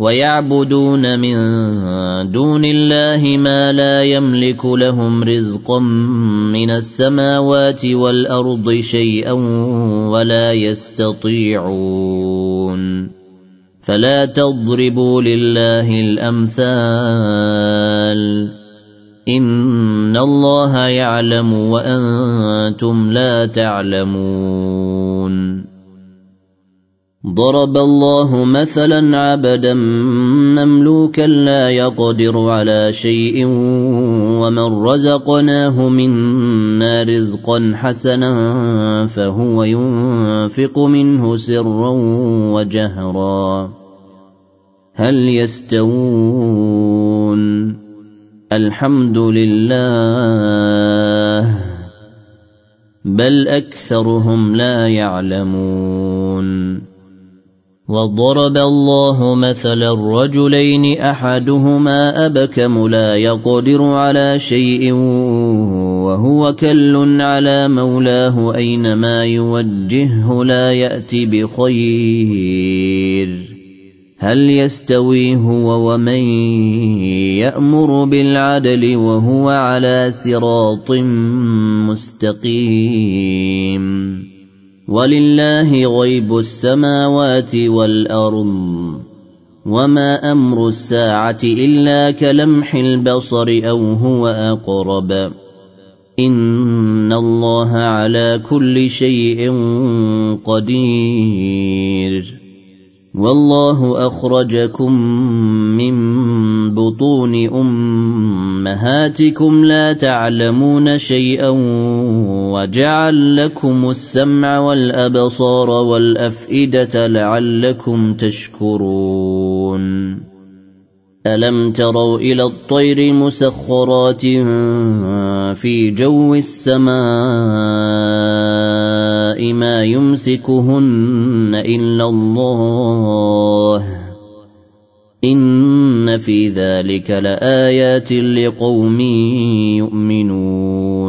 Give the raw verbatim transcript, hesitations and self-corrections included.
ويعبدون من دون الله ما لا يملك لهم رزقا من السماوات والأرض شيئا ولا يستطيعون فلا تضربوا لله الأمثال إن الله يعلم وأنتم لا تعلمون ضرب الله مثلا عبدا مملوكا لا يقدر على شيء ومن رزقناه منا رزقا حسنا فهو ينفق منه سرا وجهرا هل يستوون الحمد لله بل أكثرهم لا يعلمون وضرب الله مثلا الرجلين أحدهما أبكم لا يقدر على شيء وهو كل على مولاه أينما يوجهه لا يأتي بخير هل يستوي هو ومن يأمر بالعدل وهو على صراط مستقيم ولله غيب السماوات والأرض وما أمر الساعة إلا كلمح البصر أو هو أقرب إن الله على كل شيء قدير والله أخرجكم من بطون أمهاتكم لا تعلمون شيئا وجعل لكم السمع والأبصار والأفئدة لعلكم تشكرون ألم تروا إلى الطير مسخرات في جو السماء ما يمسكهن إلا الله إن في ذلك لآيات لقوم يؤمنون